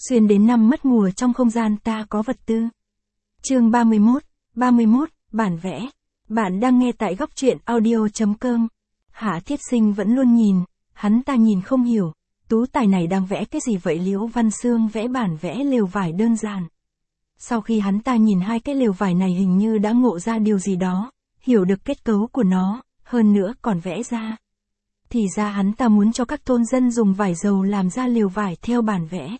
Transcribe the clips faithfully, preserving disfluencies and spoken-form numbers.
Xuyên đến năm mất mùa trong không gian ta có vật tư. Chương ba mươi mốt, ba mươi mốt, bản vẽ. Bạn đang nghe tại góc truyện audio chấm com. Hạ Thiết Sinh vẫn luôn nhìn, hắn ta nhìn không hiểu, tú tài này đang vẽ cái gì vậy? Liễu Văn Sương vẽ bản vẽ lều vải đơn giản. Sau khi hắn ta nhìn hai cái lều vải này hình như đã ngộ ra điều gì đó, hiểu được kết cấu của nó, hơn nữa còn vẽ ra. Thì ra hắn ta muốn cho các thôn dân dùng vải dầu làm ra lều vải theo bản vẽ.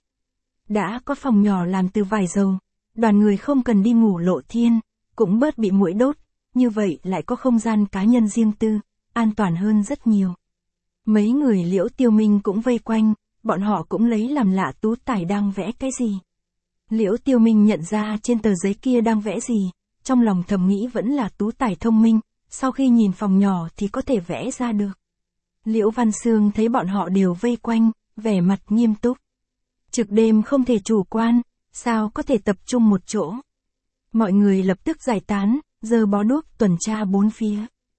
Đã có phòng nhỏ làm từ vải dầu, đoàn người không cần đi ngủ lộ thiên, cũng bớt bị muỗi đốt, như vậy lại có không gian cá nhân riêng tư, an toàn hơn rất nhiều. Mấy người Liễu Tiêu Minh cũng vây quanh, bọn họ cũng lấy làm lạ tú tài đang vẽ cái gì. Liễu Tiêu Minh nhận ra trên tờ giấy kia đang vẽ gì, trong lòng thầm nghĩ vẫn là tú tài thông minh, sau khi nhìn phòng nhỏ thì có thể vẽ ra được. Liễu Văn Sương thấy bọn họ đều vây quanh, vẻ mặt nghiêm túc. Trực đêm không thể chủ quan, sao có thể tập trung một chỗ. Mọi người lập tức giải tán, giơ bó đuốc tuần tra bốn phía.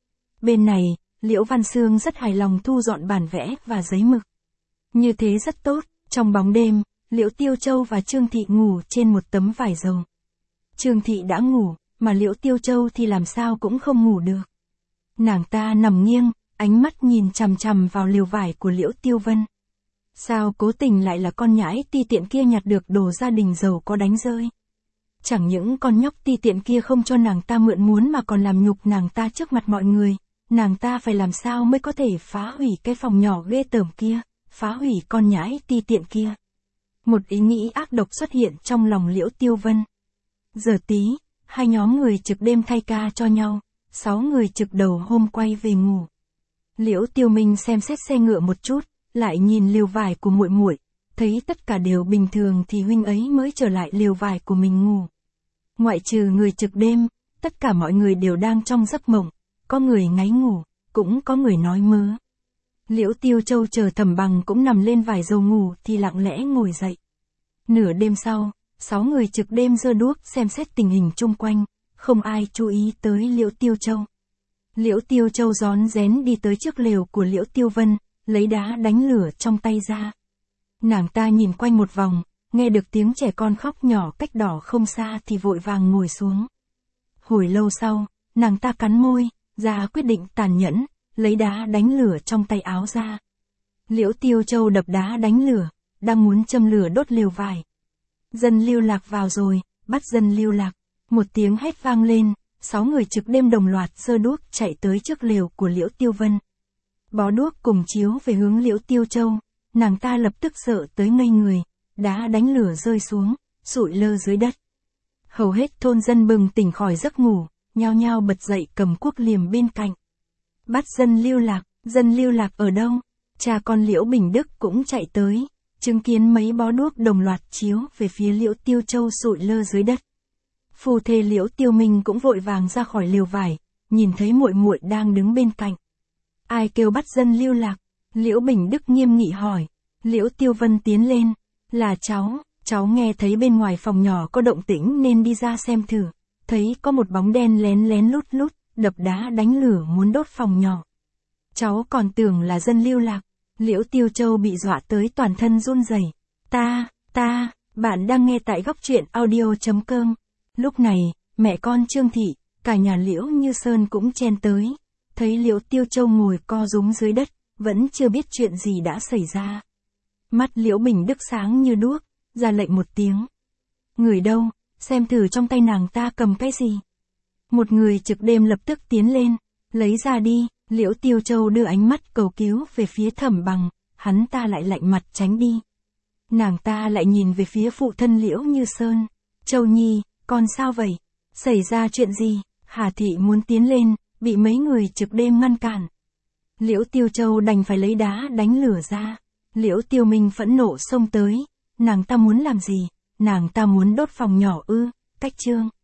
Bên này, Liễu Văn Sương rất hài lòng thu dọn bản vẽ và giấy mực. Như thế rất tốt, trong bóng đêm, Liễu Tiêu Châu và Trương Thị ngủ trên một tấm vải dầu. Trương Thị đã ngủ, mà Liễu Tiêu Châu thì làm sao cũng không ngủ được. Nàng ta nằm nghiêng, ánh mắt nhìn chằm chằm vào lều vải của Liễu Tiêu Vân. Sao cố tình lại là con nhãi ti tiện kia nhặt được đồ gia đình giàu có đánh rơi. Chẳng những con nhóc ti tiện kia không cho nàng ta mượn muốn mà còn làm nhục nàng ta trước mặt mọi người, nàng ta phải làm sao mới có thể phá hủy cái phòng nhỏ ghê tởm kia, phá hủy con nhãi ti tiện kia. Một ý nghĩ ác độc xuất hiện trong lòng Liễu Tiêu Vân. Giờ tí, hai nhóm người trực đêm thay ca cho nhau, sáu người trực đầu hôm quay về ngủ. Liễu Tiêu Minh xem xét xe ngựa một chút, lại nhìn lều vải của muội muội, thấy tất cả đều bình thường thì huynh ấy mới trở lại lều vải của mình ngủ. Ngoại trừ người trực đêm, tất cả mọi người đều đang trong giấc mộng, có người ngáy ngủ, cũng có người nói mớ. Liễu Tiêu Châu chờ Thẩm Bằng cũng nằm lên vải dầu ngủ thì lặng lẽ ngồi dậy. Nửa đêm sau, sáu người trực đêm giơ đuốc xem xét tình hình chung quanh, không ai chú ý tới Liễu Tiêu Châu. Liễu Tiêu Châu rón rén đi tới trước lều của Liễu Tiêu Vân, lấy đá đánh lửa trong tay ra. Nàng ta nhìn quanh một vòng, nghe được tiếng trẻ con khóc nhỏ cách đó không xa thì vội vàng ngồi xuống. Hồi lâu sau, nàng ta cắn môi, ra quyết định tàn nhẫn, lấy đá đánh lửa trong tay áo ra. Liễu Tiêu Châu đập đá đánh lửa, đang muốn châm lửa đốt lều vải. Dân lưu lạc vào rồi, bắt dân lưu lạc. Một tiếng hét vang lên, sáu người trực đêm đồng loạt giơ đuốc chạy tới trước lều của Liễu Tiêu Vân. Bó đuốc cùng chiếu về hướng Liễu Tiêu Châu, nàng ta lập tức sợ tới ngây người, đá đánh lửa rơi xuống, sụi lơ dưới đất. Hầu hết thôn dân bừng tỉnh khỏi giấc ngủ, nhao nhao bật dậy cầm cuốc liềm bên cạnh. Bắt dân lưu lạc, dân lưu lạc ở đâu? Cha con Liễu Bình Đức cũng chạy tới, chứng kiến mấy bó đuốc đồng loạt chiếu về phía Liễu Tiêu Châu sụi lơ dưới đất. Phu thê Liễu Tiêu Minh cũng vội vàng ra khỏi lều vải, nhìn thấy muội muội đang đứng bên cạnh. Ai kêu bắt dân lưu lạc? Liễu Bình Đức nghiêm nghị hỏi. Liễu Tiêu Vân tiến lên. Là cháu, cháu nghe thấy bên ngoài phòng nhỏ có động tĩnh nên đi ra xem thử. Thấy có một bóng đen lén lén lút lút, đập đá đánh lửa muốn đốt phòng nhỏ. Cháu còn tưởng là dân lưu lạc. Liễu Tiêu Châu bị dọa tới toàn thân run rẩy. Ta, ta, bạn đang nghe tại góc truyện audio chấm com. Lúc này, mẹ con Trương Thị, cả nhà Liễu Như Sơn cũng chen tới. Thấy Liễu Tiêu Châu ngồi co rúm dưới đất, vẫn chưa biết chuyện gì đã xảy ra. Mắt Liễu Bình Đức sáng như đuốc, ra lệnh một tiếng. Người đâu, xem thử trong tay nàng ta cầm cái gì. Một người trực đêm lập tức tiến lên, lấy ra đi. Liễu Tiêu Châu đưa ánh mắt cầu cứu về phía Thẩm Bằng, hắn ta lại lạnh mặt tránh đi. Nàng ta lại nhìn về phía phụ thân Liễu Như Sơn. Châu Nhi, con sao vậy? Xảy ra chuyện gì? Hà Thị muốn tiến lên, bị mấy người trực đêm ngăn cản. Liễu Tiêu Châu đành phải lấy đá đánh lửa ra. Liễu Tiêu Minh phẫn nộ xông tới. Nàng ta muốn làm gì? Nàng ta muốn đốt phòng nhỏ ư? Cách chương.